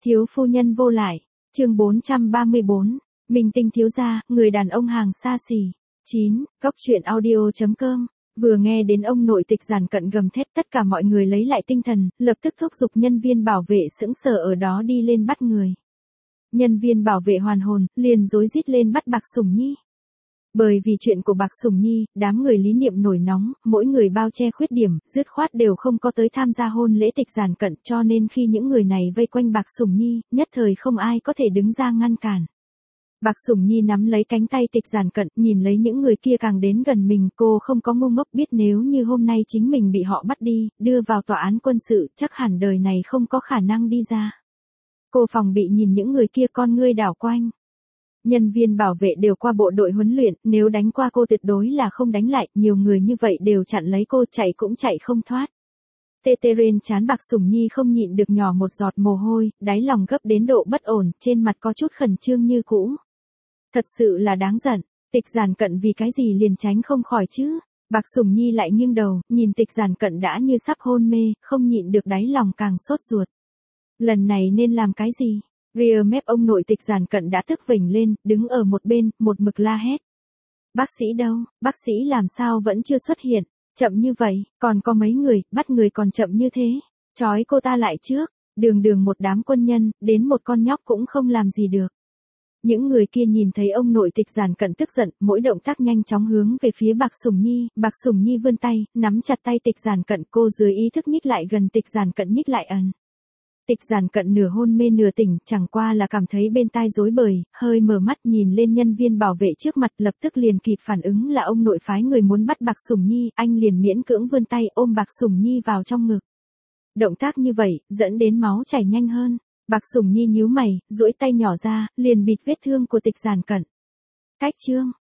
Thiếu phu nhân vô lại, chương 434, Minh tinh thiếu gia, người đàn ông hàng xa xỉ. 9, Cốc truyện audio.com. Vừa nghe đến ông nội Tịch Giản Cận gầm thét, tất cả mọi người lấy lại tinh thần, lập tức thúc giục nhân viên bảo vệ sững sờ ở đó đi lên bắt người. Nhân viên bảo vệ hoàn hồn, liền rối rít lên bắt Bạc Sủng Nhi. Bởi vì chuyện của Bạc Sủng Nhi, đám người lý niệm nổi nóng, mỗi người bao che khuyết điểm, dứt khoát đều không có tới tham gia hôn lễ Tịch Giản Cận, cho nên khi những người này vây quanh Bạc Sủng Nhi, nhất thời không ai có thể đứng ra ngăn cản. Bạc Sủng Nhi nắm lấy cánh tay Tịch Giản Cận, nhìn lấy những người kia càng đến gần mình, cô không có ngu ngốc, biết nếu như hôm nay chính mình bị họ bắt đi, đưa vào tòa án quân sự, chắc hẳn đời này không có khả năng đi ra. Cô phòng bị nhìn những người kia, con ngươi đảo quanh. Nhân viên bảo vệ đều qua bộ đội huấn luyện, nếu đánh qua cô tuyệt đối là không đánh lại, nhiều người như vậy đều chặn lấy cô, chạy cũng chạy không thoát. Tê tê rên chán Bạc Sủng Nhi không nhịn được nhỏ một giọt mồ hôi, đáy lòng gấp đến độ bất ổn, trên mặt có chút khẩn trương như cũ. Thật sự là đáng giận, Tịch Giản Cận vì cái gì liền tránh không khỏi chứ? Bạc Sủng Nhi lại nghiêng đầu, nhìn Tịch Giản Cận đã như sắp hôn mê, không nhịn được đáy lòng càng sốt ruột. Lần này nên làm cái gì? Rear mép ông nội Tịch Giản Cận đã tức vểnh lên, đứng ở một bên, một mực la hét. Bác sĩ đâu, bác sĩ làm sao vẫn chưa xuất hiện, chậm như vậy, còn có mấy người, bắt người còn chậm như thế, trói cô ta lại trước, đường một đám quân nhân, đến một con nhóc cũng không làm gì được. Những người kia nhìn thấy ông nội Tịch Giản Cận tức giận, mỗi động tác nhanh chóng hướng về phía Bạc Sủng Nhi vươn tay, nắm chặt tay Tịch Giản Cận, cô dưới ý thức nhích lại gần Tịch Giản Cận, nhích lại ẩn. Tịch Giản Cận nửa hôn mê nửa tỉnh, chẳng qua là cảm thấy bên tai rối bời, hơi mở mắt nhìn lên nhân viên bảo vệ trước mặt, lập tức liền kịp phản ứng là ông nội phái người muốn bắt Bạc Sủng Nhi, anh liền miễn cưỡng vươn tay ôm Bạc Sủng Nhi vào trong ngực. Động tác như vậy, dẫn đến máu chảy nhanh hơn. Bạc Sủng Nhi nhíu mày, duỗi tay nhỏ ra, liền bịt vết thương của Tịch Giản Cận. Cách chương,